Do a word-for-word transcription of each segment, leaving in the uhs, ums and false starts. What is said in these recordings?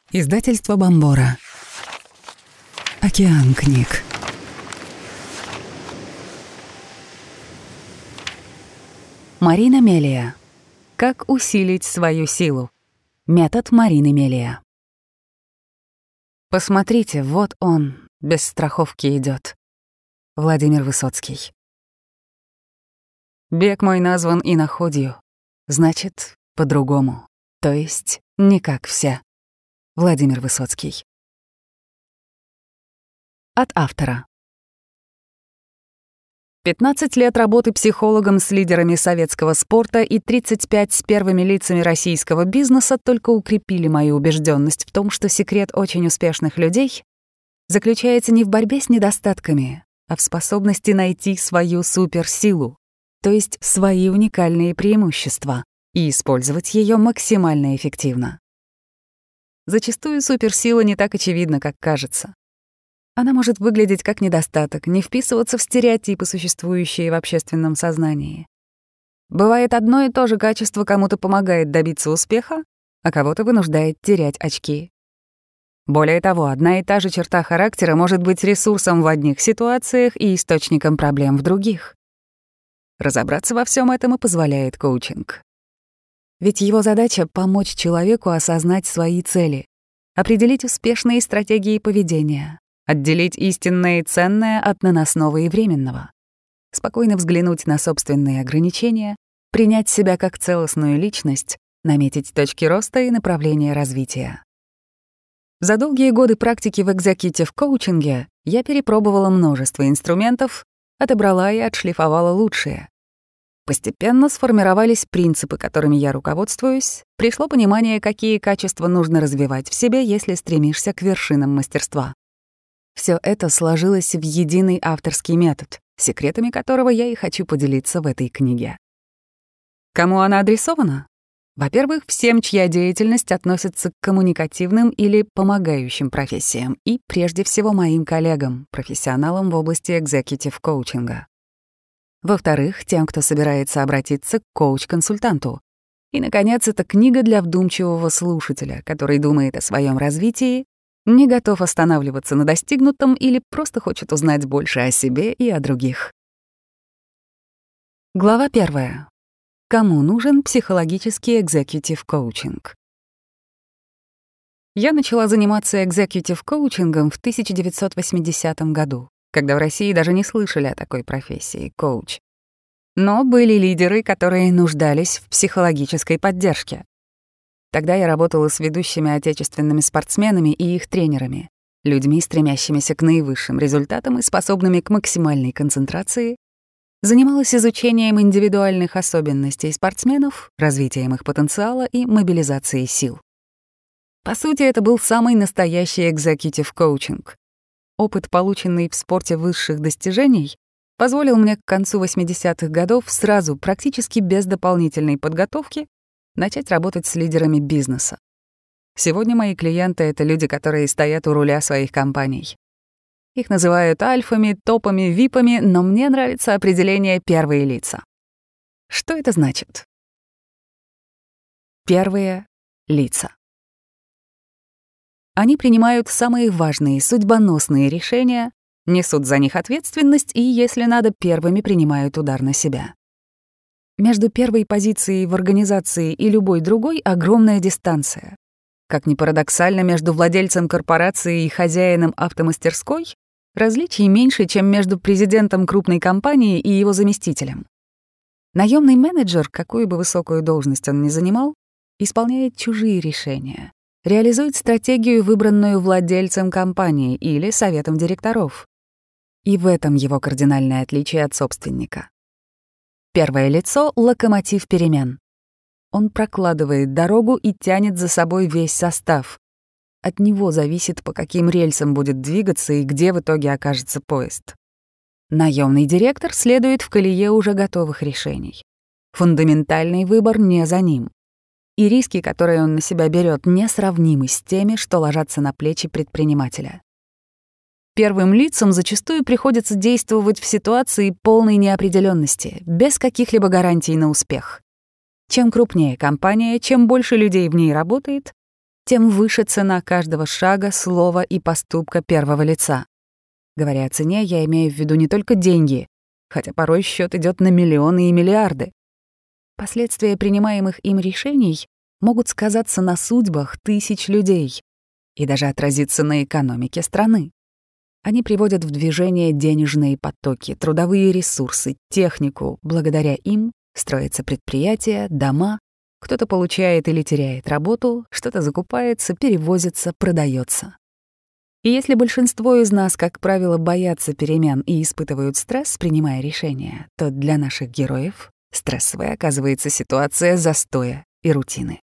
Издательство Бомбора. Океан книг. Марина Мелия. Как усилить свою силу. Метод Марины Мелия. Посмотрите, вот он, без страховки идет. Владимир Высоцкий. Бег мой назван иноходью, значит, по-другому, то есть не как все. Владимир Высоцкий. От автора. пятнадцать лет работы психологом с лидерами советского спорта и тридцать пять с первыми лицами российского бизнеса только укрепили мою убежденность в том, что секрет очень успешных людей заключается не в борьбе с недостатками, а в способности найти свою суперсилу, то есть свои уникальные преимущества, и использовать ее максимально эффективно. Зачастую суперсила не так очевидна, как кажется. Она может выглядеть как недостаток, не вписываться в стереотипы, существующие в общественном сознании. Бывает, одно и то же качество кому-то помогает добиться успеха, а кого-то вынуждает терять очки. Более того, одна и та же черта характера может быть ресурсом в одних ситуациях и источником проблем в других. Разобраться во всем этом и позволяет коучинг. Ведь его задача — помочь человеку осознать свои цели, определить успешные стратегии поведения, отделить истинное и ценное от наносного и временного, спокойно взглянуть на собственные ограничения, принять себя как целостную личность, наметить точки роста и направления развития. За долгие годы практики в экзекьютив-коучинге я перепробовала множество инструментов, отобрала и отшлифовала лучшие. Постепенно сформировались принципы, которыми я руководствуюсь, пришло понимание, какие качества нужно развивать в себе, если стремишься к вершинам мастерства. Все это сложилось в единый авторский метод, секретами которого я и хочу поделиться в этой книге. Кому она адресована? Во-первых, всем, чья деятельность относится к коммуникативным или помогающим профессиям, и прежде всего моим коллегам, профессионалам в области экзекьютив-коучинга. Во-вторых, тем, кто собирается обратиться к коуч-консультанту. И, наконец, это книга для вдумчивого слушателя, который думает о своем развитии, не готов останавливаться на достигнутом или просто хочет узнать больше о себе и о других. Глава первая. Кому нужен психологический экзекьютив-коучинг? Я начала заниматься экзекьютив-коучингом в тысяча девятьсот восьмидесятом году, когда в России даже не слышали о такой профессии — коуч. Но были лидеры, которые нуждались в психологической поддержке. Тогда я работала с ведущими отечественными спортсменами и их тренерами, людьми, стремящимися к наивысшим результатам и способными к максимальной концентрации, занималась изучением индивидуальных особенностей спортсменов, развитием их потенциала и мобилизацией сил. По сути, это был самый настоящий экзекьютив-коучинг. Опыт, полученный в спорте высших достижений, позволил мне к концу восьмидесятых годов сразу, практически без дополнительной подготовки, начать работать с лидерами бизнеса. Сегодня мои клиенты — это люди, которые стоят у руля своих компаний. Их называют альфами, топами, випами, но мне нравится определение «первые лица». Что это значит? Первые лица. Они принимают самые важные, судьбоносные решения, несут за них ответственность и, если надо, первыми принимают удар на себя. Между первой позицией в организации и любой другой огромная дистанция. Как ни парадоксально, между владельцем корпорации и хозяином автомастерской различий меньше, чем между президентом крупной компании и его заместителем. Наемный менеджер, какую бы высокую должность он ни занимал, исполняет чужие решения, реализует стратегию, выбранную владельцем компании или советом директоров. И в этом его кардинальное отличие от собственника. Первое лицо — локомотив перемен. Он прокладывает дорогу и тянет за собой весь состав. От него зависит, по каким рельсам будет двигаться и где в итоге окажется поезд. Наемный директор следует в колее уже готовых решений. Фундаментальный выбор не за ним. И риски, которые он на себя берет, несравнимы с теми, что ложатся на плечи предпринимателя. Первым лицам зачастую приходится действовать в ситуации полной неопределенности, без каких-либо гарантий на успех. Чем крупнее компания, чем больше людей в ней работает, тем выше цена каждого шага, слова и поступка первого лица. Говоря о цене, я имею в виду не только деньги, хотя порой счет идет на миллионы и миллиарды. Последствия принимаемых им решений могут сказаться на судьбах тысяч людей и даже отразиться на экономике страны. Они приводят в движение денежные потоки, трудовые ресурсы, технику. Благодаря им строятся предприятия, дома, кто-то получает или теряет работу, что-то закупается, перевозится, продается. И если большинство из нас, как правило, боятся перемен и испытывают стресс, принимая решения, то для наших героев стрессовой оказывается ситуация застоя и рутины.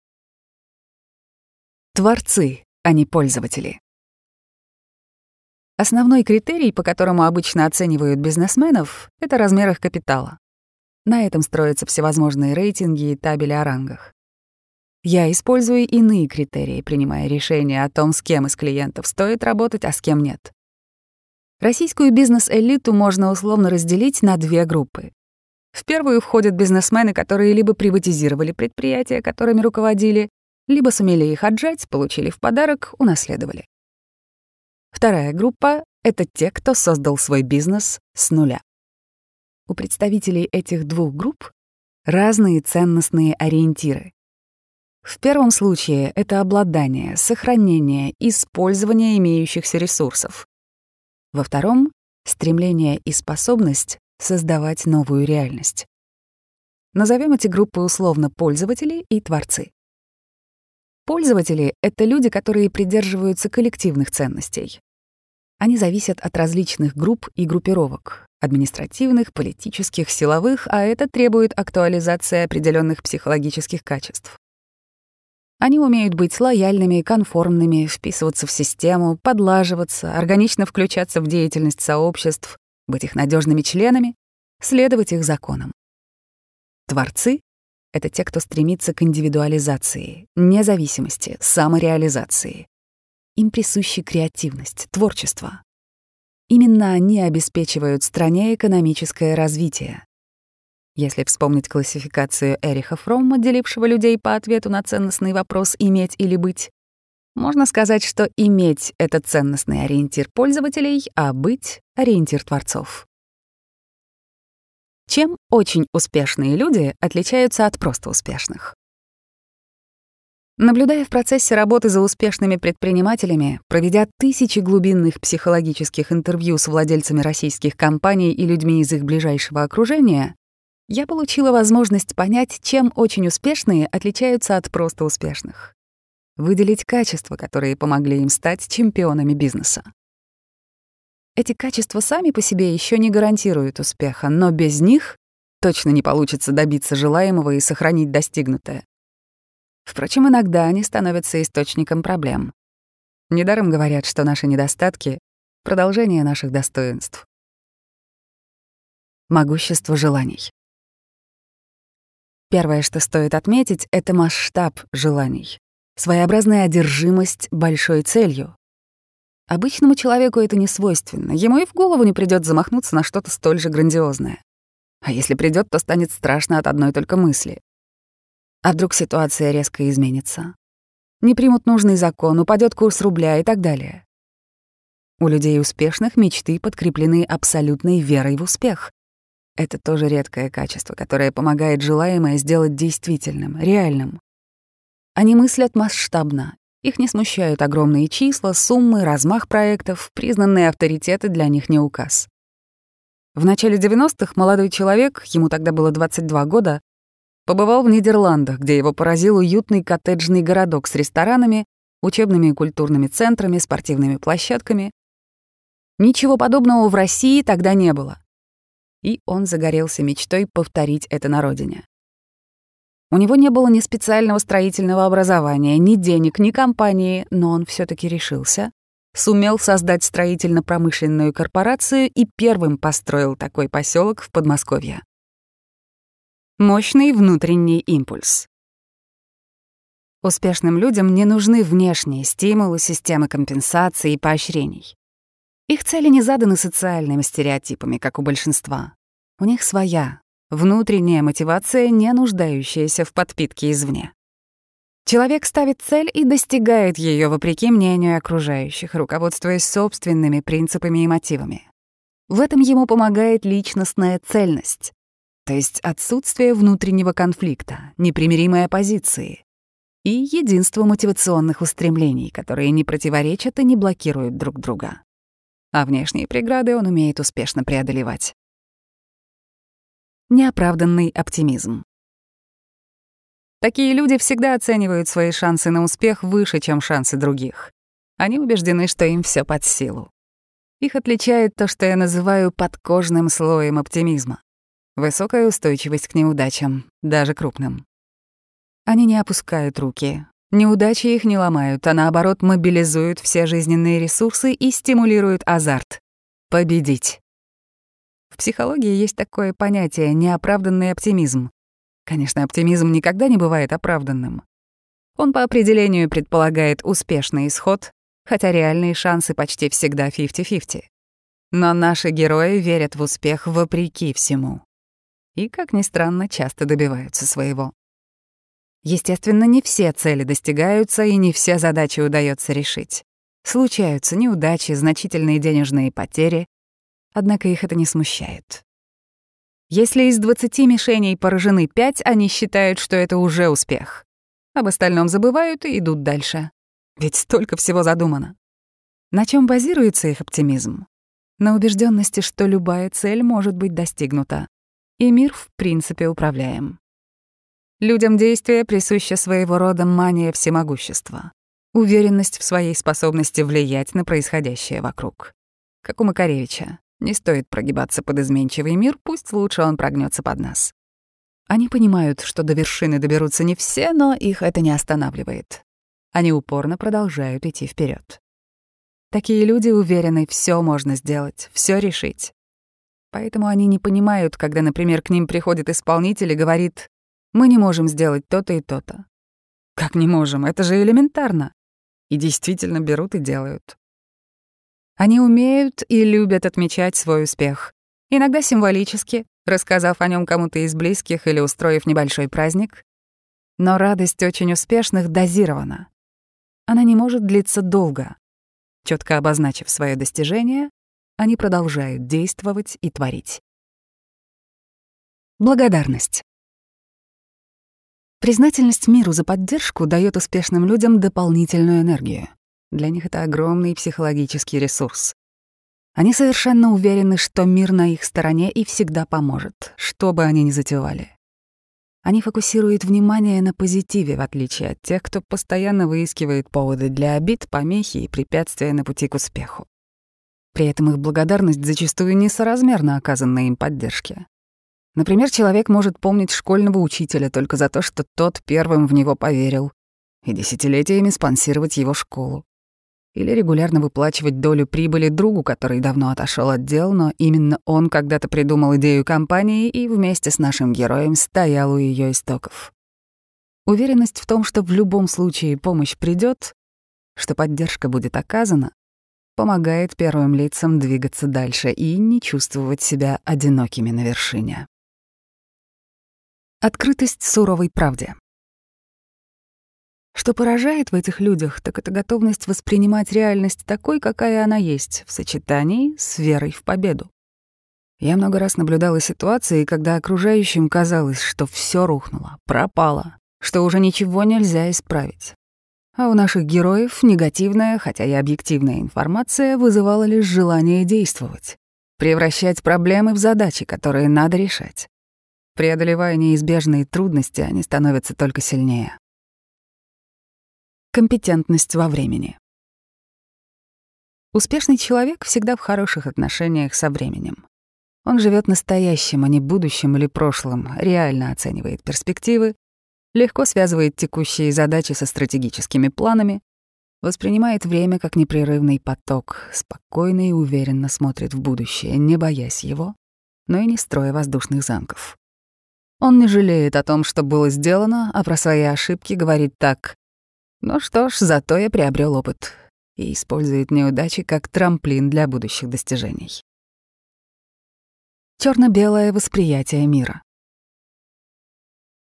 Творцы, а не пользователи. Основной критерий, по которому обычно оценивают бизнесменов, — это размер их капитала. На этом строятся всевозможные рейтинги и табели о рангах. Я использую иные критерии, принимая решение о том, с кем из клиентов стоит работать, а с кем нет. Российскую бизнес-элиту можно условно разделить на две группы. В первую входят бизнесмены, которые либо приватизировали предприятия, которыми руководили, либо сумели их отжать, получили в подарок, унаследовали. Вторая группа — это те, кто создал свой бизнес с нуля. У представителей этих двух групп разные ценностные ориентиры. В первом случае это обладание, сохранение, использование имеющихся ресурсов. Во втором — стремление и способность создавать новую реальность. Назовем эти группы условно пользователи и творцы. Пользователи — это люди, которые придерживаются коллективных ценностей. Они зависят от различных групп и группировок — административных, политических, силовых, а это требует актуализации определенных психологических качеств. Они умеют быть лояльными, конформными, вписываться в систему, подлаживаться, органично включаться в деятельность сообществ, быть их надежными членами, следовать их законам. Творцы — это те, кто стремится к индивидуализации, независимости, самореализации. Им присуща креативность, творчество. Именно они обеспечивают стране экономическое развитие. Если вспомнить классификацию Эриха Фромма, делившего людей по ответу на ценностный вопрос «иметь или быть», можно сказать, что иметь — это ценностный ориентир пользователей, а быть — ориентир творцов. Чем очень успешные люди отличаются от просто успешных? Наблюдая в процессе работы за успешными предпринимателями, проведя тысячи глубинных психологических интервью с владельцами российских компаний и людьми из их ближайшего окружения, я получила возможность понять, чем очень успешные отличаются от просто успешных. Выделить качества, которые помогли им стать чемпионами бизнеса. Эти качества сами по себе еще не гарантируют успеха, но без них точно не получится добиться желаемого и сохранить достигнутое. Впрочем, иногда они становятся источником проблем. Недаром говорят, что наши недостатки — продолжение наших достоинств. Могущество желаний. Первое, что стоит отметить, — это масштаб желаний, своеобразная одержимость большой целью. Обычному человеку это не свойственно, ему и в голову не придёт замахнуться на что-то столь же грандиозное. А если придёт, то станет страшно от одной только мысли. А вдруг ситуация резко изменится? Не примут нужный закон, упадёт курс рубля и так далее. У людей успешных мечты подкреплены абсолютной верой в успех. Это тоже редкое качество, которое помогает желаемое сделать действительным, реальным. Они мыслят масштабно. Их не смущают огромные числа, суммы, размах проектов, признанные авторитеты для них не указ. В начале девяностых молодой человек, ему тогда было двадцать два года, побывал в Нидерландах, где его поразил уютный коттеджный городок с ресторанами, учебными и культурными центрами, спортивными площадками. Ничего подобного в России тогда не было. И он загорелся мечтой повторить это на родине. У него не было ни специального строительного образования, ни денег, ни компании, но он все-таки решился, сумел создать строительно-промышленную корпорацию и первым построил такой поселок в Подмосковье. Мощный внутренний импульс. Успешным людям не нужны внешние стимулы, системы компенсации и поощрений. Их цели не заданы социальными стереотипами, как у большинства. У них своя, внутренняя мотивация, не нуждающаяся в подпитке извне. Человек ставит цель и достигает ее вопреки мнению окружающих, руководствуясь собственными принципами и мотивами. В этом ему помогает личностная цельность, то есть отсутствие внутреннего конфликта, непримиримой оппозиции и единство мотивационных устремлений, которые не противоречат и не блокируют друг друга. А внешние преграды он умеет успешно преодолевать. Неоправданный оптимизм. Такие люди всегда оценивают свои шансы на успех выше, чем шансы других. Они убеждены, что им все под силу. Их отличает то, что я называю подкожным слоем оптимизма. Высокая устойчивость к неудачам, даже крупным. Они не опускают руки. Неудачи их не ломают, а наоборот мобилизуют все жизненные ресурсы и стимулируют азарт — победить. В психологии есть такое понятие — неоправданный оптимизм. Конечно, оптимизм никогда не бывает оправданным. Он по определению предполагает успешный исход, хотя реальные шансы почти всегда фифти-фифти. Но наши герои верят в успех вопреки всему. И, как ни странно, часто добиваются своего. Естественно, не все цели достигаются и не все задачи удается решить. Случаются неудачи, значительные денежные потери, однако их это не смущает. Если из двадцати мишеней поражены пять, они считают, что это уже успех. Об остальном забывают и идут дальше. Ведь столько всего задумано. На чем базируется их оптимизм? На убежденности, что любая цель может быть достигнута, и мир в принципе управляем. Людям действия присуща своего рода мания всемогущества, уверенность в своей способности влиять на происходящее вокруг. Как у Макаревича, не стоит прогибаться под изменчивый мир, пусть лучше он прогнется под нас. Они понимают, что до вершины доберутся не все, но их это не останавливает. Они упорно продолжают идти вперед. Такие люди уверены, все можно сделать, все решить. Поэтому они не понимают, когда, например, к ним приходит исполнитель и говорит: «Мы не можем сделать то-то и то-то». Как не можем? Это же элементарно. И действительно берут и делают. Они умеют и любят отмечать свой успех. Иногда символически, рассказав о нем кому-то из близких или устроив небольшой праздник. Но радость очень успешных дозирована. Она не может длиться долго. Четко обозначив свое достижение, они продолжают действовать и творить. Благодарность. Признательность миру за поддержку дает успешным людям дополнительную энергию. Для них это огромный психологический ресурс. Они совершенно уверены, что мир на их стороне и всегда поможет, что бы они ни затевали. Они фокусируют внимание на позитиве, в отличие от тех, кто постоянно выискивает поводы для обид, помехи и препятствия на пути к успеху. При этом их благодарность зачастую несоразмерна оказанной им поддержке. Например, человек может помнить школьного учителя только за то, что тот первым в него поверил, и десятилетиями спонсировать его школу. Или регулярно выплачивать долю прибыли другу, который давно отошел от дел, но именно он когда-то придумал идею компании и вместе с нашим героем стоял у ее истоков. Уверенность в том, что в любом случае помощь придет, что поддержка будет оказана, помогает первым лицам двигаться дальше и не чувствовать себя одинокими на вершине. Открытость суровой правде. Что поражает в этих людях, так это готовность воспринимать реальность такой, какая она есть, в сочетании с верой в победу. Я много раз наблюдала ситуации, когда окружающим казалось, что все рухнуло, пропало, что уже ничего нельзя исправить. А у наших героев негативная, хотя и объективная информация вызывала лишь желание действовать, превращать проблемы в задачи, которые надо решать. Преодолевая неизбежные трудности, они становятся только сильнее. Компетентность во времени. Успешный человек всегда в хороших отношениях со временем. Он живет настоящим, а не будущим или прошлым, реально оценивает перспективы, легко связывает текущие задачи со стратегическими планами, воспринимает время как непрерывный поток, спокойно и уверенно смотрит в будущее, не боясь его, но и не строя воздушных замков. Он не жалеет о том, что было сделано, а про свои ошибки говорит так: «Ну что ж, зато я приобрел опыт», и использует неудачи как трамплин для будущих достижений. Чёрно-белое восприятие мира.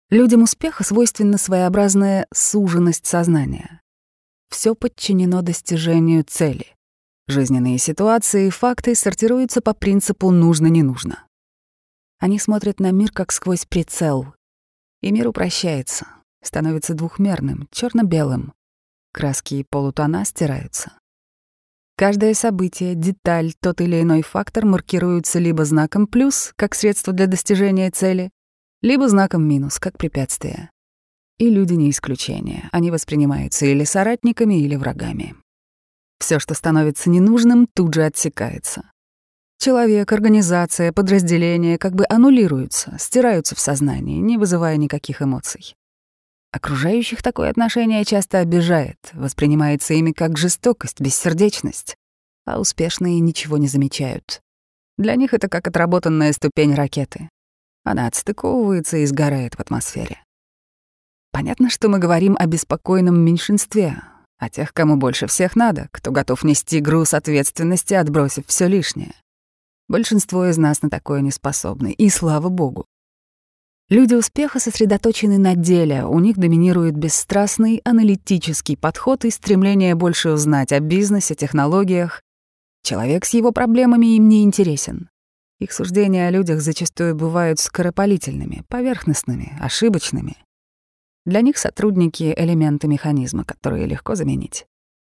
Людям успеха свойственна своеобразная суженность сознания. Все подчинено достижению цели. Жизненные ситуации и факты сортируются по принципу «нужно-не нужно». Они смотрят на мир как сквозь прицел, и мир упрощается, становится двухмерным, черно-белым. Краски и полутона стираются. Каждое событие, деталь, тот или иной фактор маркируются либо знаком «плюс», как средство для достижения цели, либо знаком «минус», как препятствие. И люди не исключение. Они воспринимаются или соратниками, или врагами. Все, что становится ненужным, тут же отсекается. Человек, организация, подразделение как бы аннулируются, стираются в сознании, не вызывая никаких эмоций. Окружающих такое отношение часто обижает, воспринимается ими как жестокость, бессердечность, а успешные ничего не замечают. Для них это как отработанная ступень ракеты. Она отстыковывается и сгорает в атмосфере. Понятно, что мы говорим о беспокойном меньшинстве, о тех, кому больше всех надо, кто готов нести груз ответственности, отбросив все лишнее. Большинство из нас на такое не способны, и слава богу. Люди успеха сосредоточены на деле, у них доминирует бесстрастный аналитический подход и стремление больше узнать о бизнесе, технологиях. Человек с его проблемами им не интересен. Их суждения о людях зачастую бывают скоропалительными, поверхностными, ошибочными. Для них сотрудники — элементы механизма, которые легко заменить.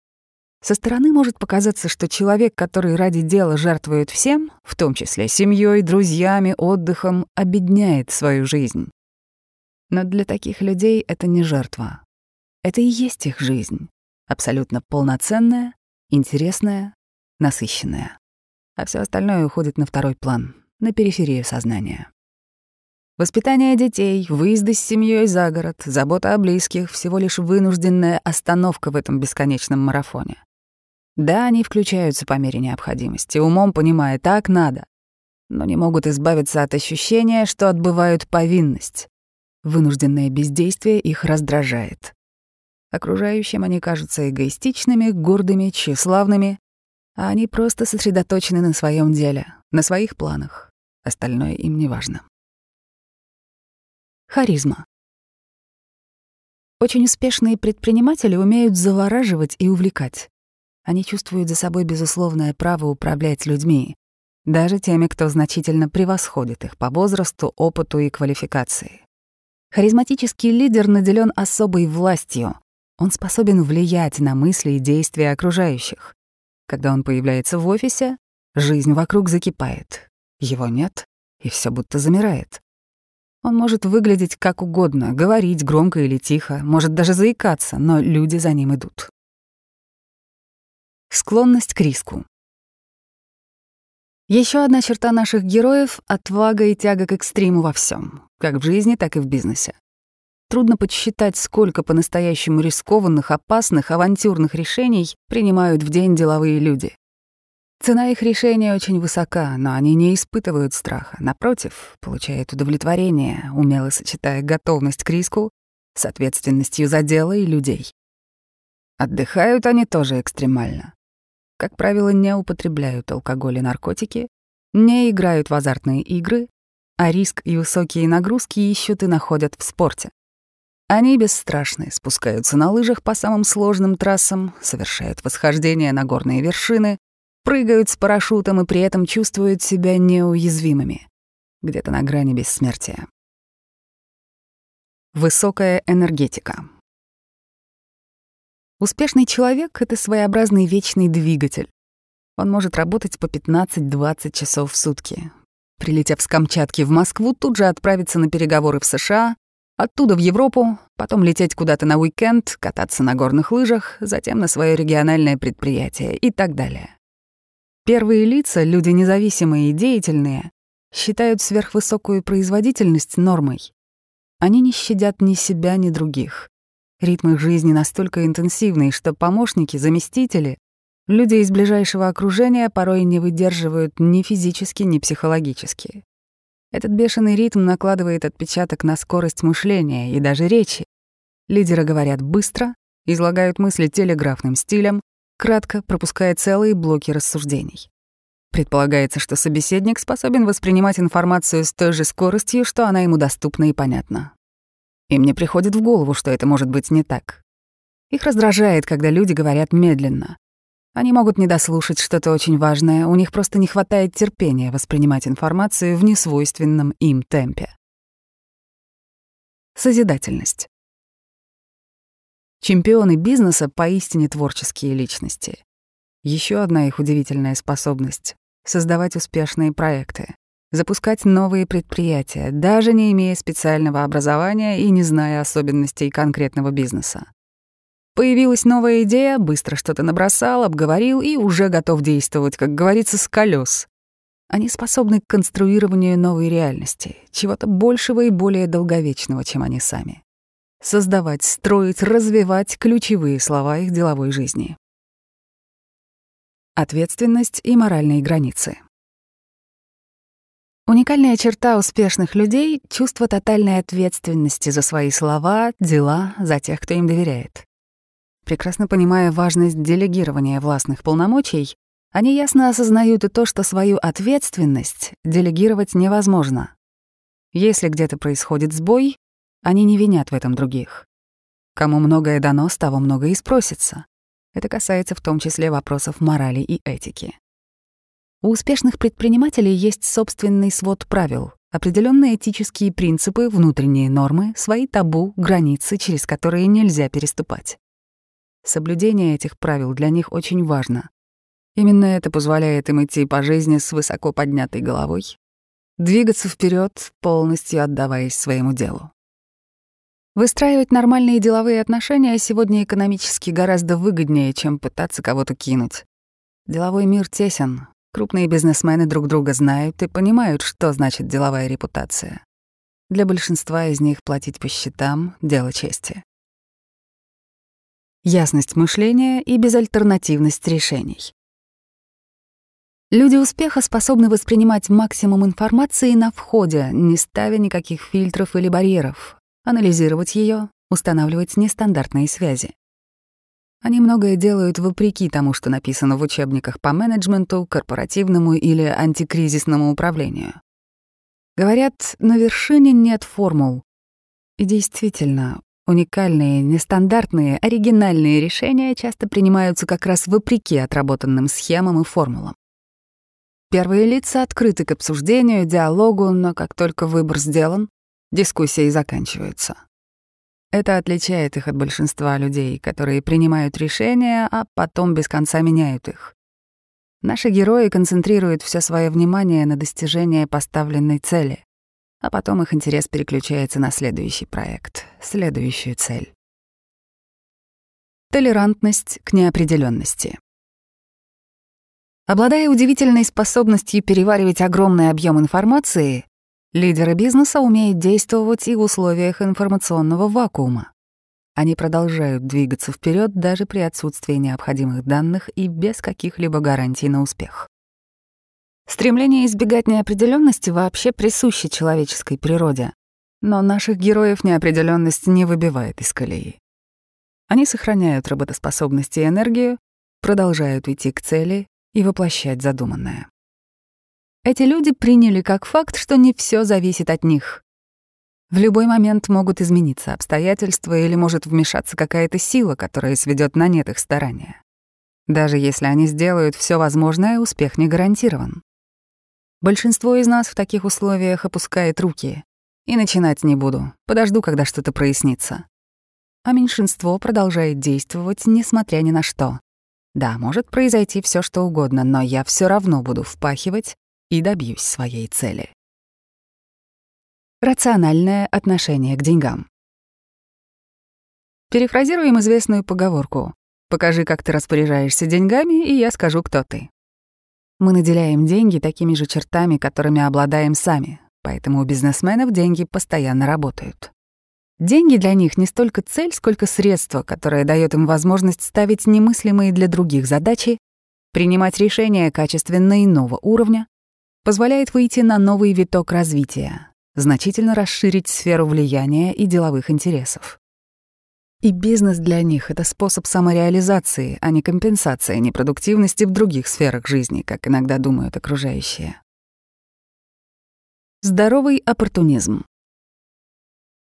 Со стороны может показаться, что человек, который ради дела жертвует всем, в том числе семьей, друзьями, отдыхом, обедняет свою жизнь. Но для таких людей это не жертва. Это и есть их жизнь. Абсолютно полноценная, интересная, насыщенная. А все остальное уходит на второй план, на периферию сознания. Воспитание детей, выезды с семьей за город, забота о близких — всего лишь вынужденная остановка в этом бесконечном марафоне. Да, они включаются по мере необходимости, умом понимая, так надо, но не могут избавиться от ощущения, что отбывают повинность. Вынужденное бездействие их раздражает. Окружающим они кажутся эгоистичными, гордыми, тщеславными, а они просто сосредоточены на своем деле, на своих планах. Остальное им не важно. Харизма. Очень успешные предприниматели умеют завораживать и увлекать. Они чувствуют за собой безусловное право управлять людьми, даже теми, кто значительно превосходит их по возрасту, опыту и квалификации. Харизматический лидер наделен особой властью. Он способен влиять на мысли и действия окружающих. Когда он появляется в офисе, жизнь вокруг закипает. Его нет, и все будто замирает. Он может выглядеть как угодно, говорить громко или тихо, может даже заикаться, но люди за ним идут. Склонность к риску. Еще одна черта наших героев — отвага и тяга к экстриму во всем, как в жизни, так и в бизнесе. Трудно подсчитать, сколько по-настоящему рискованных, опасных, авантюрных решений принимают в день деловые люди. Цена их решения очень высока, но они не испытывают страха. Напротив, получают удовлетворение, умело сочетая готовность к риску с ответственностью за дело и людей. Отдыхают они тоже экстремально. Как правило, не употребляют алкоголь и наркотики, не играют в азартные игры, а риск и высокие нагрузки ищут и находят в спорте. Они бесстрашны, спускаются на лыжах по самым сложным трассам, совершают восхождения на горные вершины, прыгают с парашютом и при этом чувствуют себя неуязвимыми, где-то на грани бессмертия. Высокая энергетика. Успешный человек — это своеобразный вечный двигатель. Он может работать по пятнадцать-двадцать часов в сутки. Прилетев с Камчатки в Москву, тут же отправиться на переговоры в США, оттуда в Европу, потом лететь куда-то на уикенд, кататься на горных лыжах, затем на свое региональное предприятие и так далее. Первые лица, люди независимые и деятельные, считают сверхвысокую производительность нормой. Они не щадят ни себя, ни других. Ритм их жизни настолько интенсивный, что помощники, заместители, люди из ближайшего окружения порой не выдерживают ни физически, ни психологически. Этот бешеный ритм накладывает отпечаток на скорость мышления и даже речи. Лидеры говорят быстро, излагают мысли телеграфным стилем, кратко, пропуская целые блоки рассуждений. Предполагается, что собеседник способен воспринимать информацию с той же скоростью, что она ему доступна и понятна. Им не приходит в голову, что это может быть не так. Их раздражает, когда люди говорят медленно. Они могут не дослушать что-то очень важное, у них просто не хватает терпения воспринимать информацию в несвойственном им темпе. Созидательность. Чемпионы бизнеса поистине творческие личности. Еще одна их удивительная способность — создавать успешные проекты, запускать новые предприятия, даже не имея специального образования и не зная особенностей конкретного бизнеса. Появилась новая идея, быстро что-то набросал, обговорил и уже готов действовать, как говорится, с колес. Они способны к конструированию новой реальности, чего-то большего и более долговечного, чем они сами. Создавать, строить, развивать — ключевые слова их деловой жизни. Ответственность и моральные границы. Уникальная черта успешных людей — чувство тотальной ответственности за свои слова, дела, за тех, кто им доверяет. Прекрасно понимая важность делегирования властных полномочий, они ясно осознают и то, что свою ответственность делегировать невозможно. Если где-то происходит сбой, они не винят в этом других. Кому многое дано, с того многое и спросится. Это касается в том числе вопросов морали и этики. У успешных предпринимателей есть собственный свод правил, определенные этические принципы, внутренние нормы, свои табу, границы, через которые нельзя переступать. Соблюдение этих правил для них очень важно. Именно это позволяет им идти по жизни с высоко поднятой головой, двигаться вперед, полностью отдаваясь своему делу. Выстраивать нормальные деловые отношения сегодня экономически гораздо выгоднее, чем пытаться кого-то кинуть. Деловой мир тесен, крупные бизнесмены друг друга знают и понимают, что значит деловая репутация. Для большинства из них платить по счетам — дело чести. Ясность мышления и безальтернативность решений. Люди успеха способны воспринимать максимум информации на входе, не ставя никаких фильтров или барьеров, анализировать ее, устанавливать нестандартные связи. Они многое делают вопреки тому, что написано в учебниках по менеджменту, корпоративному или антикризисному управлению. Говорят, на вершине нет формул. И действительно, уникальные, нестандартные, оригинальные решения часто принимаются как раз вопреки отработанным схемам и формулам. Первые лица открыты к обсуждению, диалогу, но как только выбор сделан, дискуссии заканчиваются. Это отличает их от большинства людей, которые принимают решения, а потом без конца меняют их. Наши герои концентрируют все свое внимание на достижении поставленной цели, а потом их интерес переключается на следующий проект, следующую цель. Толерантность к неопределенности. Обладая удивительной способностью переваривать огромный объем информации, лидеры бизнеса умеют действовать и в условиях информационного вакуума. Они продолжают двигаться вперед даже при отсутствии необходимых данных и без каких-либо гарантий на успех. Стремление избегать неопределенности вообще присуще человеческой природе, но наших героев неопределенность не выбивает из колеи. Они сохраняют работоспособность и энергию, продолжают идти к цели и воплощать задуманное. Эти люди приняли как факт, что не все зависит от них. В любой момент могут измениться обстоятельства или может вмешаться какая-то сила, которая сведет на нет их старания. Даже если они сделают все возможное, успех не гарантирован. Большинство из нас в таких условиях опускает руки. И начинать не буду, подожду, когда что-то прояснится. А меньшинство продолжает действовать, несмотря ни на что. Да, может произойти все, что угодно, но я все равно буду впахивать и добьюсь своей цели. Рациональное отношение к деньгам. Перефразируем известную поговорку: «Покажи, как ты распоряжаешься деньгами, и я скажу, кто ты». Мы наделяем деньги такими же чертами, которыми обладаем сами, поэтому у бизнесменов деньги постоянно работают. Деньги для них не столько цель, сколько средство, которое дает им возможность ставить немыслимые для других задачи, принимать решения качественно иного уровня, позволяет выйти на новый виток развития, значительно расширить сферу влияния и деловых интересов. И бизнес для них — это способ самореализации, а не компенсация непродуктивности в других сферах жизни, как иногда думают окружающие. Здоровый оппортунизм.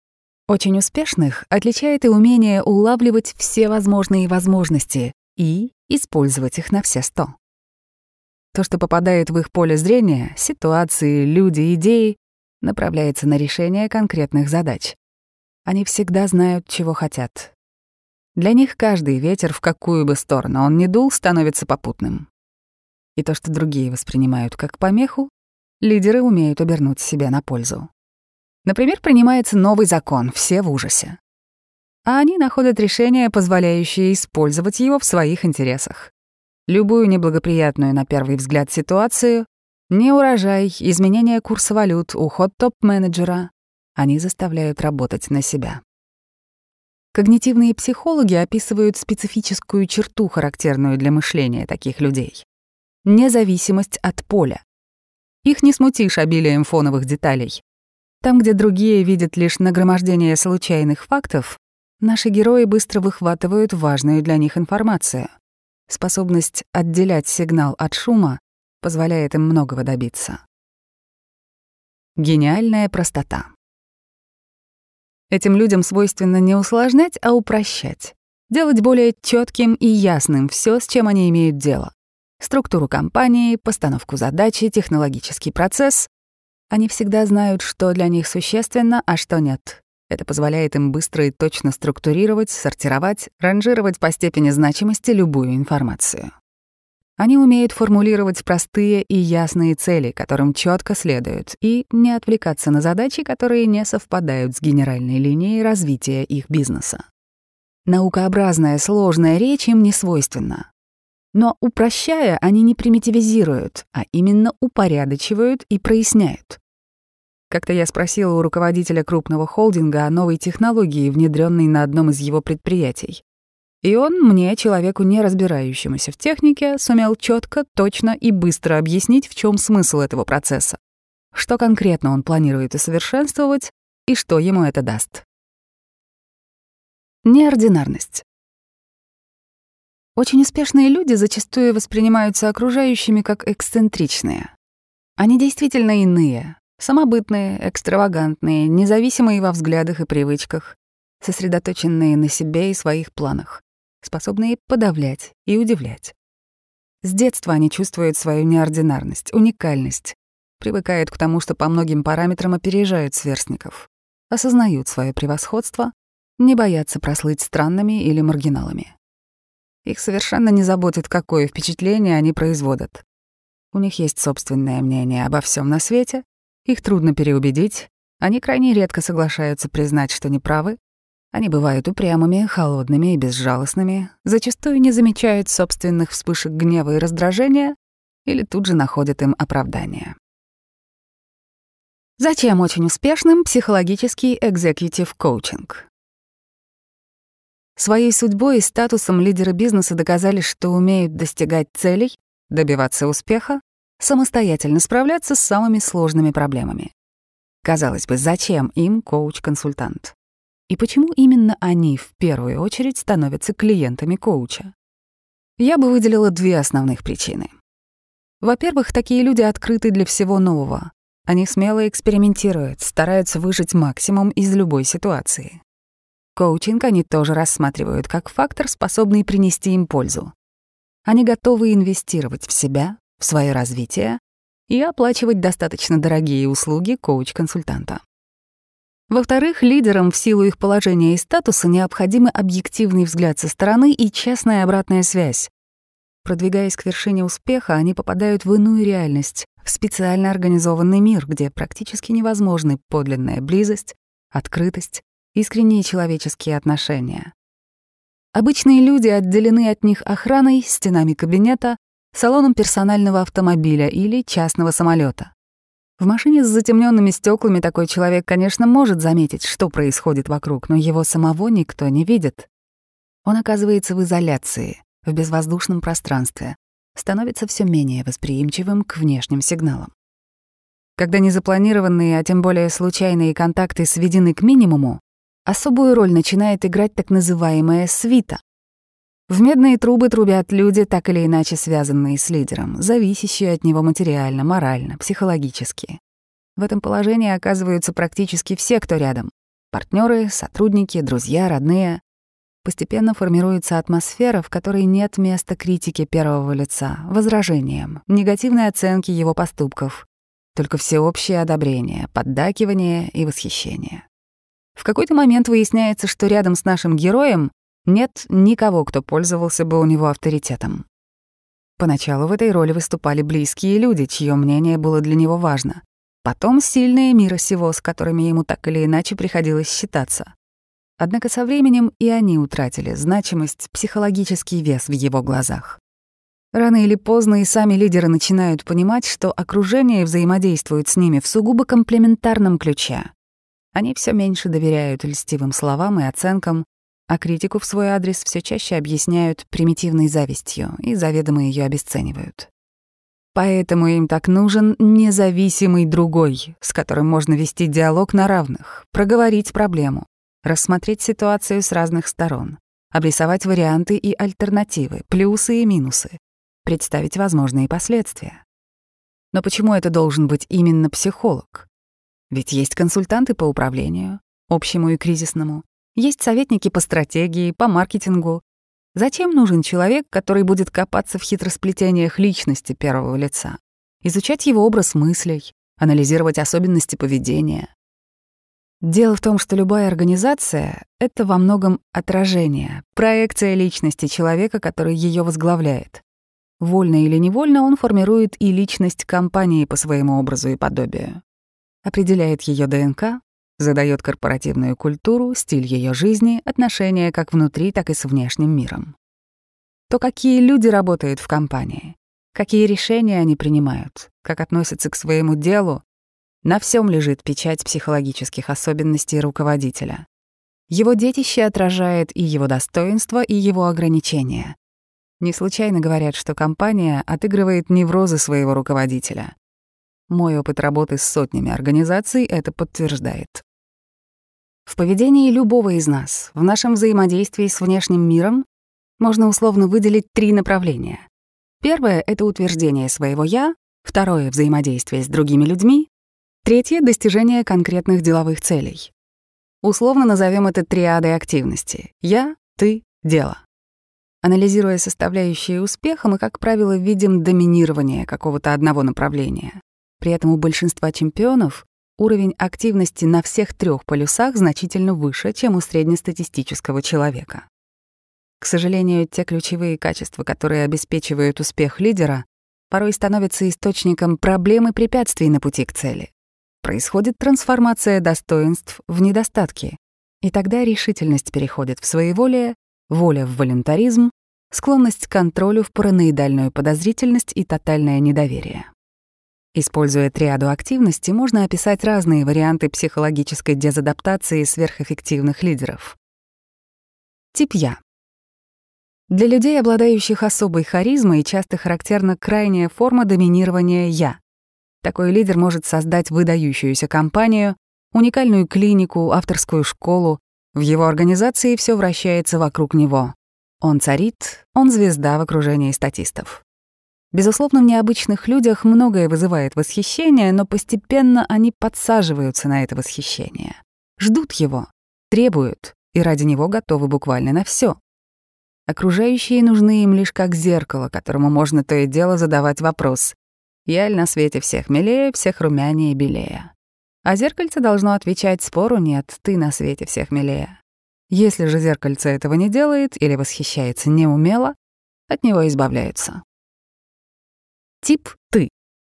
Очень успешных отличает и умение улавливать все возможные возможности и использовать их на все сто. То, что попадает в их поле зрения, ситуации, люди, идеи, направляется на решение конкретных задач. Они всегда знают, чего хотят. Для них каждый ветер, в какую бы сторону он ни дул, становится попутным. И то, что другие воспринимают как помеху, лидеры умеют обернуть себе на пользу. Например, принимается новый закон, все в ужасе. А они находят решение, позволяющее использовать его в своих интересах. Любую неблагоприятную на первый взгляд ситуацию, неурожай, изменение курса валют, уход топ-менеджера, они заставляют работать на себя. Когнитивные психологи описывают специфическую черту, характерную для мышления таких людей — независимость от поля. Их не смутишь обилием фоновых деталей. Там, где другие видят лишь нагромождение случайных фактов, наши герои быстро выхватывают важную для них информацию. Способность отделять сигнал от шума позволяет им многого добиться. Гениальная простота. Этим людям свойственно не усложнять, а упрощать. Делать более четким и ясным все, с чем они имеют дело. Структуру компании, постановку задачи, технологический процесс. Они всегда знают, что для них существенно, а что нет. Это позволяет им быстро и точно структурировать, сортировать, ранжировать по степени значимости любую информацию. Они умеют формулировать простые и ясные цели, которым четко следуют, и не отвлекаться на задачи, которые не совпадают с генеральной линией развития их бизнеса. Наукообразная сложная речь им не свойственна. Но упрощая, они не примитивизируют, а именно упорядочивают и проясняют. Как-то я спросила у руководителя крупного холдинга о новой технологии, внедренной на одном из его предприятий. И он мне, человеку, не разбирающемуся в технике, сумел четко, точно и быстро объяснить, в чем смысл этого процесса, что конкретно он планирует усовершенствовать и что ему это даст. Неординарность. Очень успешные люди зачастую воспринимаются окружающими как эксцентричные. Они действительно иные, самобытные, экстравагантные, независимые во взглядах и привычках, сосредоточенные на себе и своих планах, способные подавлять и удивлять. С детства они чувствуют свою неординарность, уникальность, привыкают к тому, что по многим параметрам опережают сверстников, осознают свое превосходство, не боятся прослыть странными или маргиналами. Их совершенно не заботит, какое впечатление они производят. У них есть собственное мнение обо всем на свете, их трудно переубедить, они крайне редко соглашаются признать, что неправы, они бывают упрямыми, холодными и безжалостными, зачастую не замечают собственных вспышек гнева и раздражения или тут же находят им оправдание. Зачем очень успешным психологический экзекьютив коучинг? Своей судьбой и статусом лидеры бизнеса доказали, что умеют достигать целей, добиваться успеха, самостоятельно справляться с самыми сложными проблемами. Казалось бы, зачем им коуч-консультант? И почему именно они в первую очередь становятся клиентами коуча? Я бы выделила две основных причины. Во-первых, такие люди открыты для всего нового. Они смело экспериментируют, стараются выжать максимум из любой ситуации. Коучинг они тоже рассматривают как фактор, способный принести им пользу. Они готовы инвестировать в себя, в свое развитие и оплачивать достаточно дорогие услуги коуч-консультанта. Во-вторых, лидерам в силу их положения и статуса необходимы объективный взгляд со стороны и честная обратная связь. Продвигаясь к вершине успеха, они попадают в иную реальность, в специально организованный мир, где практически невозможны подлинная близость, открытость, искренние человеческие отношения. Обычные люди отделены от них охраной, стенами кабинета, салоном персонального автомобиля или частного самолета. В машине с затемненными стеклами такой человек, конечно, может заметить, что происходит вокруг, но его самого никто не видит. Он оказывается в изоляции, в безвоздушном пространстве, становится все менее восприимчивым к внешним сигналам. Когда незапланированные, а тем более случайные контакты сведены к минимуму, особую роль начинает играть так называемая свита. В медные трубы трубят люди, так или иначе связанные с лидером, зависящие от него материально, морально, психологически. В этом положении оказываются практически все, кто рядом. Партнеры, сотрудники, друзья, родные. Постепенно формируется атмосфера, в которой нет места критике первого лица, возражениям, негативной оценке его поступков, только всеобщее одобрение, поддакивание и восхищение. В какой-то момент выясняется, что рядом с нашим героем нет никого, кто пользовался бы у него авторитетом. Поначалу в этой роли выступали близкие люди, чье мнение было для него важно. Потом сильные мира сего, с которыми ему так или иначе приходилось считаться. Однако со временем и они утратили значимость, психологический вес в его глазах. Рано или поздно и сами лидеры начинают понимать, что окружение взаимодействует с ними в сугубо комплементарном ключе. Они все меньше доверяют льстивым словам и оценкам, а критику в свой адрес все чаще объясняют примитивной завистью и заведомо ее обесценивают. Поэтому им так нужен независимый другой, с которым можно вести диалог на равных, проговорить проблему, рассмотреть ситуацию с разных сторон, обрисовать варианты и альтернативы, плюсы и минусы, представить возможные последствия. Но почему это должен быть именно психолог? Ведь есть консультанты по управлению, общему и кризисному, есть советники по стратегии, по маркетингу. Зачем нужен человек, который будет копаться в хитросплетениях личности первого лица, изучать его образ мыслей, анализировать особенности поведения? Дело в том, что любая организация — это во многом отражение, проекция личности человека, который ее возглавляет. Вольно или невольно он формирует и личность компании по своему образу и подобию. Определяет ее ДНК, задает корпоративную культуру, стиль ее жизни, отношения как внутри, так и с внешним миром. То, какие люди работают в компании, какие решения они принимают, как относятся к своему делу, на всем лежит печать психологических особенностей руководителя. Его детище отражает и его достоинства, и его ограничения. Не случайно говорят, что компания отыгрывает неврозы своего руководителя. Мой опыт работы с сотнями организаций это подтверждает. В поведении любого из нас, в нашем взаимодействии с внешним миром, можно условно выделить три направления. Первое — это утверждение своего «я», второе — взаимодействие с другими людьми, третье — достижение конкретных деловых целей. Условно назовем это триадой активности — «я», «ты», «дело». Анализируя составляющие успеха, мы, как правило, видим доминирование какого-то одного направления. При этом у большинства чемпионов уровень активности на всех трех полюсах значительно выше, чем у среднестатистического человека. К сожалению, те ключевые качества, которые обеспечивают успех лидера, порой становятся источником проблем и препятствий на пути к цели. Происходит трансформация достоинств в недостатки, и тогда решительность переходит в своеволие, воля в волюнтаризм, склонность к контролю в параноидальную подозрительность и тотальное недоверие. Используя триаду активности, можно описать разные варианты психологической дезадаптации сверхэффективных лидеров. Тип «я». Для людей, обладающих особой харизмой, часто характерна крайняя форма доминирования «я». Такой лидер может создать выдающуюся компанию, уникальную клинику, авторскую школу. В его организации все вращается вокруг него. Он царит, он звезда в окружении статистов. Безусловно, в необычных людях многое вызывает восхищение, но постепенно они подсаживаются на это восхищение. Ждут его, требуют и ради него готовы буквально на все. Окружающие нужны им лишь как зеркало, которому можно то и дело задавать вопрос: «Я ль на свете всех милее, всех румянее и белее?» А зеркальце должно отвечать: «Спору нет, ты на свете всех милее». Если же зеркальце этого не делает или восхищается неумело, от него избавляются. Тип «ты».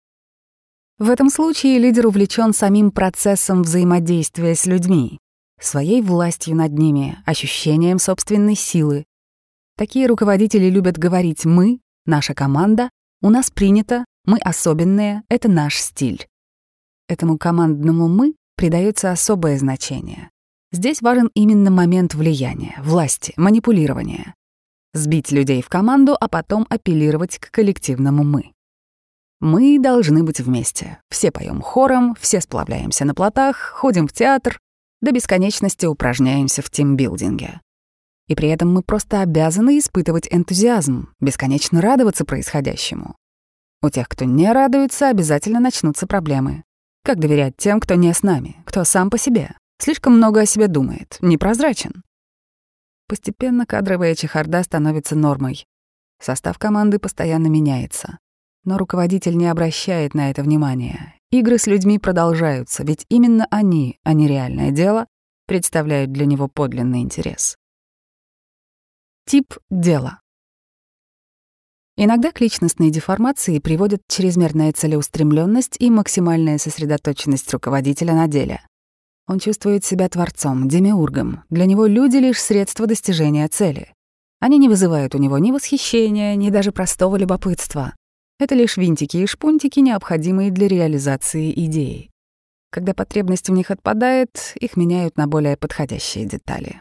В этом случае лидер увлечен самим процессом взаимодействия с людьми, своей властью над ними, ощущением собственной силы. Такие руководители любят говорить «мы», «наша команда», «у нас принято», «мы особенные», «это наш стиль». Этому командному «мы» придается особое значение. Здесь важен именно момент влияния, власти, манипулирования. Сбить людей в команду, а потом апеллировать к коллективному «мы». Мы должны быть вместе. Все поем хором, все сплавляемся на плотах, ходим в театр, до бесконечности упражняемся в тимбилдинге. И при этом мы просто обязаны испытывать энтузиазм, бесконечно радоваться происходящему. У тех, кто не радуется, обязательно начнутся проблемы. Как доверять тем, кто не с нами, кто сам по себе, Слишком много о себе думает, непрозрачен. Постепенно кадровая чехарда становится нормой. Состав команды постоянно меняется. Но руководитель не обращает на это внимания. Игры с людьми продолжаются, ведь именно они, а не реальное дело, представляют для него подлинный интерес. Тип дела. Иногда к личностной деформации приводят чрезмерная целеустремленность и максимальная сосредоточенность руководителя на деле. Он чувствует себя творцом, демиургом. Для него люди — лишь средство достижения цели. Они не вызывают у него ни восхищения, ни даже простого любопытства. Это лишь винтики и шпунтики, необходимые для реализации идеи. Когда потребность в них отпадает, их меняют на более подходящие детали.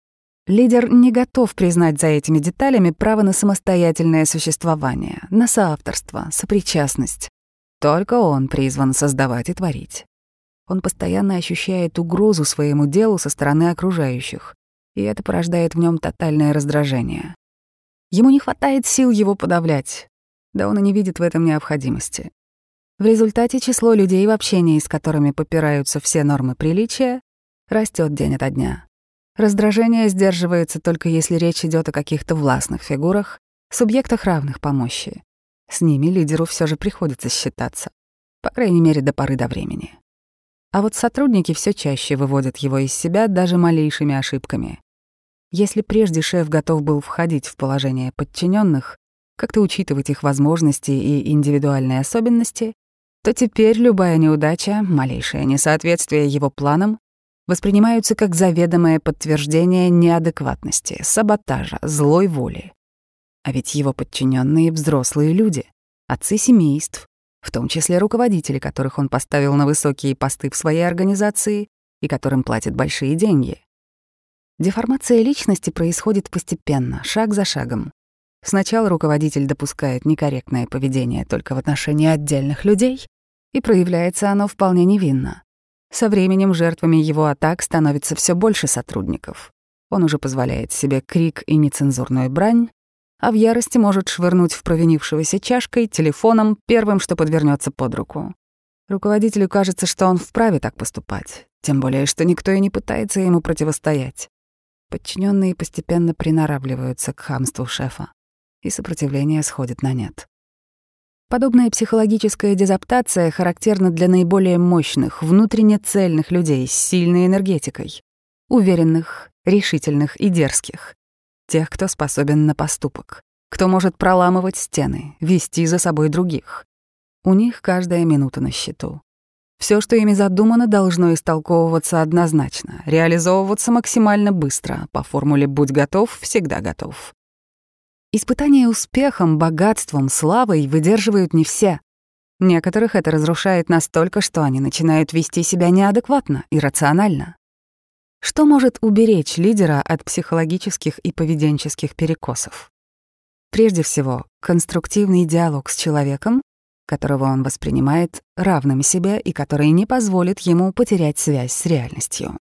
Лидер не готов признать за этими деталями право на самостоятельное существование, на соавторство, сопричастность. Только он призван создавать и творить. Он постоянно ощущает угрозу своему делу со стороны окружающих, и это порождает в нем тотальное раздражение. Ему не хватает сил его подавлять, да он и не видит в этом необходимости. В результате число людей, в общении с которыми попираются все нормы приличия, растет день ото дня. Раздражение сдерживается только если речь идет о каких-то властных фигурах, субъектах, равных по мощи. С ними лидеру все же приходится считаться, по крайней мере, до поры до времени. А вот сотрудники все чаще выводят его из себя даже малейшими ошибками. Если прежде шеф готов был входить в положение подчиненных, как-то учитывать их возможности и индивидуальные особенности, то теперь любая неудача, малейшее несоответствие его планам воспринимаются как заведомое подтверждение неадекватности, саботажа, злой воли. А ведь его подчиненные взрослые люди, отцы семейств, в том числе руководители, которых он поставил на высокие посты в своей организации и которым платит большие деньги. Деформация личности происходит постепенно, шаг за шагом. Сначала руководитель допускает некорректное поведение только в отношении отдельных людей, и проявляется оно вполне невинно. Со временем жертвами его атак становится все больше сотрудников. Он уже позволяет себе крик и нецензурную брань, а в ярости может швырнуть в провинившегося чашкой, телефоном, первым, что подвернется под руку. Руководителю кажется, что он вправе так поступать, тем более, что никто и не пытается ему противостоять. Подчиненные постепенно приноравливаются к хамству шефа, и сопротивление сходит на нет. Подобная психологическая дезадаптация характерна для наиболее мощных, внутренне цельных людей с сильной энергетикой, уверенных, решительных и дерзких. Тех, кто способен на поступок, кто может проламывать стены, вести за собой других. У них каждая минута на счету. Все, что ими задумано, должно истолковываться однозначно, реализовываться максимально быстро, по формуле «будь готов, всегда готов». Испытания успехом, богатством, славой выдерживают не все. Некоторых это разрушает настолько, что они начинают вести себя неадекватно, иррационально. Что может уберечь лидера от психологических и поведенческих перекосов? Прежде всего, конструктивный диалог с человеком, которого он воспринимает равным себе и который не позволит ему потерять связь с реальностью.